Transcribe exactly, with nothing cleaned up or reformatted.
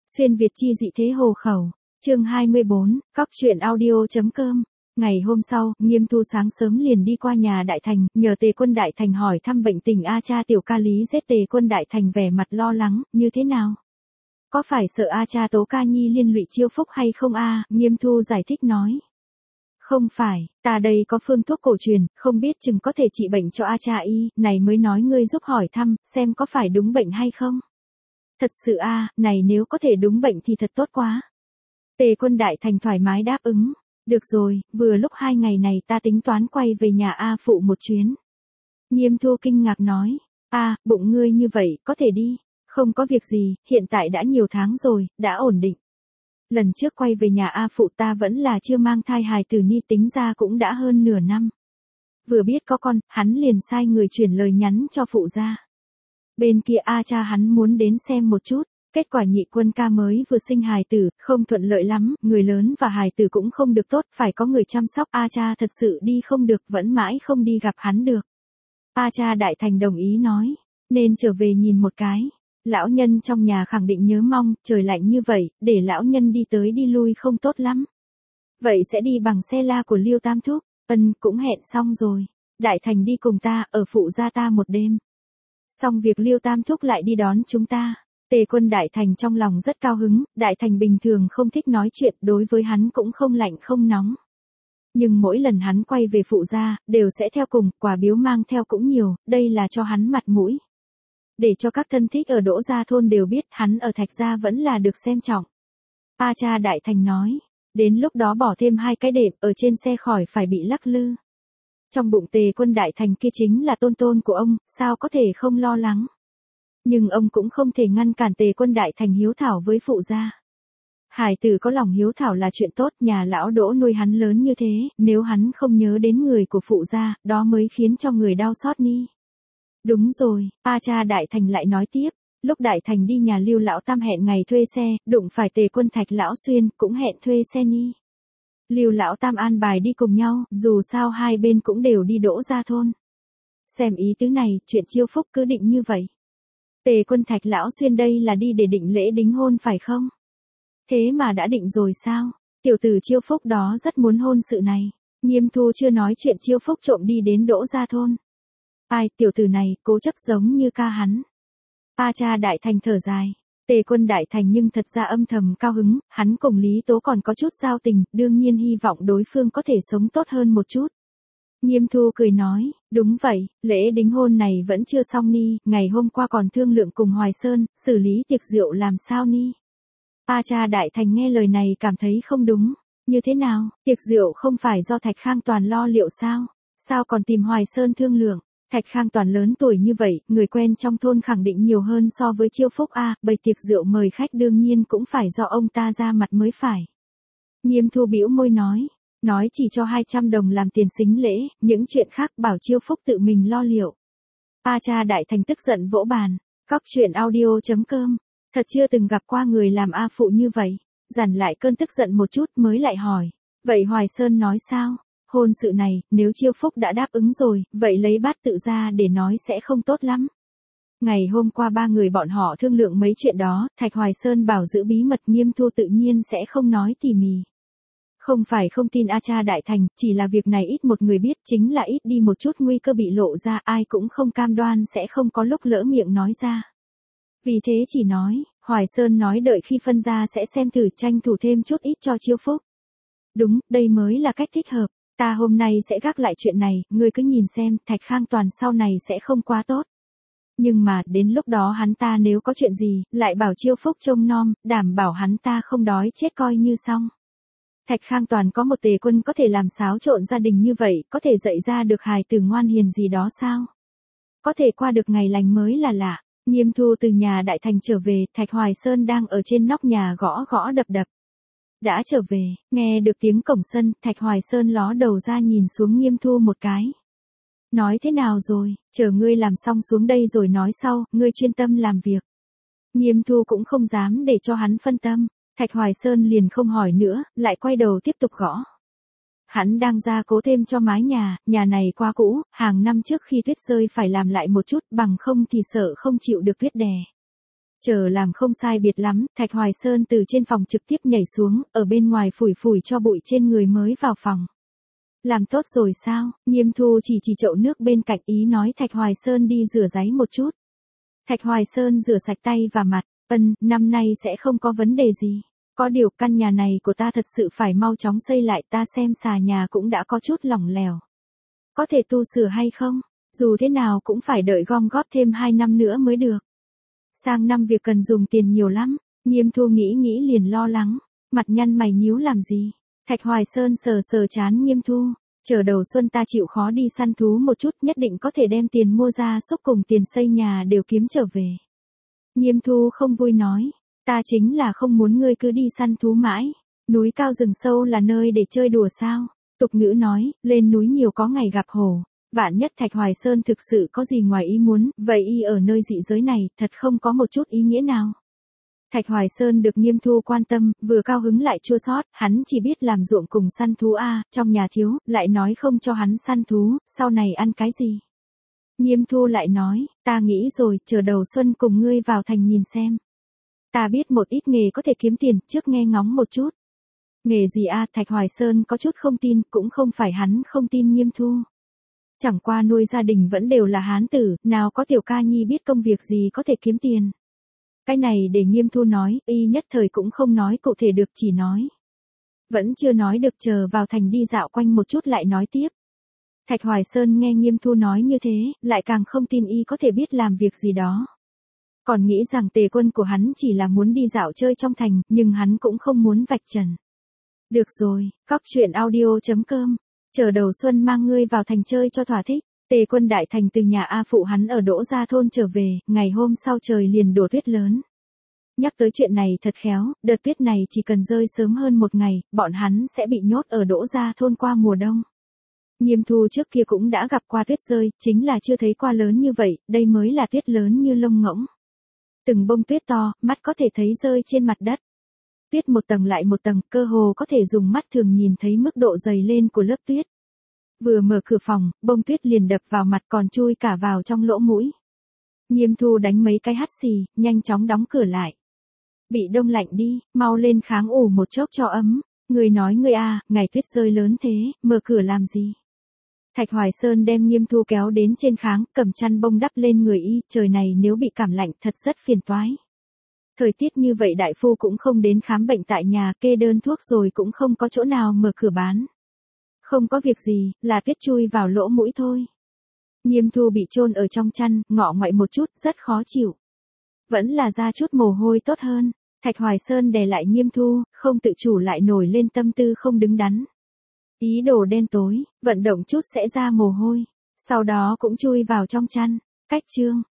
Xuyên Việt chi dị thế hồ khẩu. Chương hai mươi bốn, Cóc truyện audio.com. Ngày hôm sau, Nghiêm Thu sáng sớm liền đi qua nhà Đại Thành, nhờ Tề Quân Đại Thành hỏi thăm bệnh tình A Cha tiểu ca Lý giết. Tề Quân Đại Thành vẻ mặt lo lắng, như thế nào? Có phải sợ A Cha tố ca nhi liên lụy Chiêu Phúc hay không a? Nghiêm Thu giải thích nói. Không phải, ta đây có phương thuốc cổ truyền, không biết chừng có thể trị bệnh cho A Cha y, này mới nói ngươi giúp hỏi thăm, xem có phải đúng bệnh hay không. Thật sự a, này nếu có thể đúng bệnh thì thật tốt quá. Tề Quân Đại Thành thoải mái đáp ứng. Được rồi, vừa lúc hai ngày này ta tính toán quay về nhà A phụ một chuyến. Nghiêm Thu kinh ngạc nói. A, bụng ngươi như vậy, có thể đi. Không có việc gì, hiện tại đã nhiều tháng rồi, đã ổn định. Lần trước quay về nhà A phụ ta vẫn là chưa mang thai hài tử ni, tính ra cũng đã hơn nửa năm. Vừa biết có con, hắn liền sai người chuyển lời nhắn cho phụ ra. Bên kia A Cha hắn muốn đến xem một chút. Kết quả nhị quân ca mới vừa sinh hài tử, không thuận lợi lắm, người lớn và hài tử cũng không được tốt, phải có người chăm sóc. A Cha thật sự đi không được, vẫn mãi không đi gặp hắn được. A Cha Đại Thành đồng ý nói, nên trở về nhìn một cái. Lão nhân trong nhà khẳng định nhớ mong, trời lạnh như vậy, để lão nhân đi tới đi lui không tốt lắm. Vậy sẽ đi bằng xe la của Liêu Tam Thúc. Ân, cũng hẹn xong rồi. Đại Thành đi cùng ta, ở phụ gia ta một đêm. Xong việc Liêu Tam Thúc lại đi đón chúng ta. Tề Quân Đại Thành trong lòng rất cao hứng, Đại Thành bình thường không thích nói chuyện, đối với hắn cũng không lạnh không nóng. Nhưng mỗi lần hắn quay về phụ gia, đều sẽ theo cùng, quà biếu mang theo cũng nhiều, đây là cho hắn mặt mũi. Để cho các thân thích ở Đỗ Gia thôn đều biết hắn ở Thạch Gia vẫn là được xem trọng. A Cha Đại Thành nói, đến lúc đó bỏ thêm hai cái đệm ở trên xe khỏi phải bị lắc lư. Trong bụng Tề Quân Đại Thành kia chính là tôn tôn của ông, sao có thể không lo lắng. Nhưng ông cũng không thể ngăn cản Tề Quân Đại Thành hiếu thảo với phụ gia. Hải tử có lòng hiếu thảo là chuyện tốt, nhà lão Đỗ nuôi hắn lớn như thế, nếu hắn không nhớ đến người của phụ gia, đó mới khiến cho người đau xót ni. Đúng rồi, A Cha Đại Thành lại nói tiếp, lúc Đại Thành đi nhà Lưu lão Tam hẹn ngày thuê xe, đụng phải Tề Quân Thạch lão Xuyên, cũng hẹn thuê xe ni. Lưu lão Tam an bài đi cùng nhau, dù sao hai bên cũng đều đi Đỗ Gia thôn. Xem ý tứ này, chuyện Chiêu Phúc cứ định như vậy. Tề Quân Thạch lão Xuyên đây là đi để định lễ đính hôn phải không? Thế mà đã định rồi sao? Tiểu tử Chiêu Phúc đó rất muốn hôn sự này. Nghiêm Thu chưa nói chuyện Chiêu Phúc trộm đi đến Đỗ Gia thôn. Ai, tiểu tử này, cố chấp giống như ca hắn. A Cha Đại Thành thở dài. Tề Quân Đại Thành nhưng thật ra âm thầm cao hứng, hắn cùng Lý Tố còn có chút giao tình, đương nhiên hy vọng đối phương có thể sống tốt hơn một chút. Nghiêm Thu cười nói, đúng vậy, lễ đính hôn này vẫn chưa xong ni, ngày hôm qua còn thương lượng cùng Hoài Sơn, xử lý tiệc rượu làm sao ni. A Cha Đại Thành nghe lời này cảm thấy không đúng, như thế nào, tiệc rượu không phải do Thạch Khang Toàn lo liệu sao, sao còn tìm Hoài Sơn thương lượng. Thạch Khang Toàn lớn tuổi như vậy, người quen trong thôn khẳng định nhiều hơn so với Chiêu Phúc a, bày tiệc rượu mời khách đương nhiên cũng phải do ông ta ra mặt mới phải. Nghiêm Thu bĩu môi nói, nói chỉ cho hai trăm đồng làm tiền sính lễ, những chuyện khác bảo Chiêu Phúc tự mình lo liệu. A Cha Đại Thành tức giận vỗ bàn, Cóc truyện audio.com, thật chưa từng gặp qua người làm A phụ như vậy, dằn lại cơn tức giận một chút mới lại hỏi, vậy Hoài Sơn nói sao? Hôn sự này, nếu Chiêu Phúc đã đáp ứng rồi, vậy lấy bát tự ra để nói sẽ không tốt lắm. Ngày hôm qua ba người bọn họ thương lượng mấy chuyện đó, Thạch Hoài Sơn bảo giữ bí mật, Nghiêm Thu tự nhiên sẽ không nói tỉ mỉ. Không phải không tin A Cha Đại Thành, chỉ là việc này ít một người biết, chính là ít đi một chút nguy cơ bị lộ ra, ai cũng không cam đoan sẽ không có lúc lỡ miệng nói ra. Vì thế chỉ nói, Hoài Sơn nói đợi khi phân ra sẽ xem thử, tranh thủ thêm chút ít cho Chiêu Phúc. Đúng, đây mới là cách thích hợp. Ta hôm nay sẽ gác lại chuyện này, ngươi cứ nhìn xem, Thạch Khang Toàn sau này sẽ không quá tốt. Nhưng mà, đến lúc đó hắn ta nếu có chuyện gì, lại bảo Chiêu Phúc trông nom, đảm bảo hắn ta không đói chết coi như xong. Thạch Khang Toàn có một Tề Quân có thể làm xáo trộn gia đình như vậy, có thể dạy ra được hài tử ngoan hiền gì đó sao? Có thể qua được ngày lành mới là lạ. Nghiêm Thu từ nhà Đại Thành trở về, Thạch Hoài Sơn đang ở trên nóc nhà gõ gõ đập đập. Đã trở về, nghe được tiếng cổng sân, Thạch Hoài Sơn ló đầu ra nhìn xuống Nghiêm Thu một cái. Nói thế nào rồi, chờ ngươi làm xong xuống đây rồi nói sau, ngươi chuyên tâm làm việc. Nghiêm Thu cũng không dám để cho hắn phân tâm, Thạch Hoài Sơn liền không hỏi nữa, lại quay đầu tiếp tục gõ. Hắn đang gia cố thêm cho mái nhà, nhà này quá cũ, hàng năm trước khi tuyết rơi phải làm lại một chút, bằng không thì sợ không chịu được tuyết đè. Chờ làm không sai biệt lắm, Thạch Hoài Sơn từ trên phòng trực tiếp nhảy xuống, ở bên ngoài phủi phủi cho bụi trên người mới vào phòng. Làm tốt rồi sao? Nghiêm Thu chỉ chỉ chậu nước bên cạnh, ý nói Thạch Hoài Sơn đi rửa ráy một chút. Thạch Hoài Sơn rửa sạch tay và mặt, ân, năm nay sẽ không có vấn đề gì. Có điều căn nhà này của ta thật sự phải mau chóng xây lại, ta xem xà nhà cũng đã có chút lỏng lẻo. Có thể tu sửa hay không? Dù thế nào cũng phải đợi gom góp thêm hai năm nữa mới được. Sang năm việc cần dùng tiền nhiều lắm, Nghiêm Thu nghĩ nghĩ liền lo lắng, mặt nhăn mày nhíu làm gì? Thạch Hoài Sơn sờ sờ chán Nghiêm Thu, chờ đầu xuân ta chịu khó đi săn thú một chút, nhất định có thể đem tiền mua gia súc cùng tiền xây nhà đều kiếm trở về. Nghiêm Thu không vui nói, ta chính là không muốn ngươi cứ đi săn thú mãi, núi cao rừng sâu là nơi để chơi đùa sao? Tục ngữ nói, lên núi nhiều có ngày gặp hổ. Vạn nhất Thạch Hoài Sơn thực sự có gì ngoài ý muốn, vậy y ở nơi dị giới này, thật không có một chút ý nghĩa nào. Thạch Hoài Sơn được Nghiêm Thu quan tâm, vừa cao hứng lại chua xót, hắn chỉ biết làm ruộng cùng săn thú a, trong nhà thiếu, lại nói không cho hắn săn thú, sau này ăn cái gì. Nghiêm Thu lại nói, ta nghĩ rồi, chờ đầu xuân cùng ngươi vào thành nhìn xem. Ta biết một ít nghề có thể kiếm tiền, trước nghe ngóng một chút. Nghề gì a? Thạch Hoài Sơn có chút không tin, cũng không phải hắn không tin Nghiêm Thu. Chẳng qua nuôi gia đình vẫn đều là hán tử, nào có tiểu ca nhi biết công việc gì có thể kiếm tiền. Cái này để Nghiêm Thu nói, y nhất thời cũng không nói cụ thể được, chỉ nói. Vẫn chưa nói được, chờ vào thành đi dạo quanh một chút lại nói tiếp. Thạch Hoài Sơn nghe Nghiêm Thu nói như thế, lại càng không tin y có thể biết làm việc gì đó. Còn nghĩ rằng Tề Quân của hắn chỉ là muốn đi dạo chơi trong thành, nhưng hắn cũng không muốn vạch trần. Được rồi, cóc truyện audio chấm com. Chờ đầu xuân mang ngươi vào thành chơi cho thỏa thích. Tề Quân đại thành từ nhà A phụ hắn ở Đỗ Gia thôn trở về, ngày hôm sau trời liền đổ tuyết lớn. Nhắc tới chuyện này thật khéo, đợt tuyết này chỉ cần rơi sớm hơn một ngày, bọn hắn sẽ bị nhốt ở Đỗ Gia thôn qua mùa đông. Nghiêm Thu trước kia cũng đã gặp qua tuyết rơi, chính là chưa thấy qua lớn như vậy, đây mới là tuyết lớn như lông ngỗng. Từng bông tuyết to, mắt có thể thấy rơi trên mặt đất. Tuyết một tầng lại một tầng, cơ hồ có thể dùng mắt thường nhìn thấy mức độ dày lên của lớp tuyết. Vừa mở cửa phòng, bông tuyết liền đập vào mặt còn chui cả vào trong lỗ mũi. Nghiêm Thu đánh mấy cái hắt xì, nhanh chóng đóng cửa lại. Bị đông lạnh đi, mau lên kháng ủ một chốc cho ấm. Người nói người a, ngày tuyết rơi lớn thế, mở cửa làm gì? Thạch Hoài Sơn đem Nghiêm Thu kéo đến trên kháng, cầm chăn bông đắp lên người y, trời này nếu bị cảm lạnh thật rất phiền toái. Thời tiết như vậy đại phu cũng không đến khám bệnh tại nhà, kê đơn thuốc rồi cũng không có chỗ nào mở cửa bán. Không có việc gì, là tuyết chui vào lỗ mũi thôi. Nghiêm Thu bị chôn ở trong chăn, ngọ ngoại một chút, rất khó chịu. Vẫn là ra chút mồ hôi tốt hơn. Thạch Hoài Sơn đè lại Nghiêm Thu, không tự chủ lại nổi lên tâm tư không đứng đắn. Ý đồ đen tối, vận động chút sẽ ra mồ hôi, sau đó cũng chui vào trong chăn. Cách chương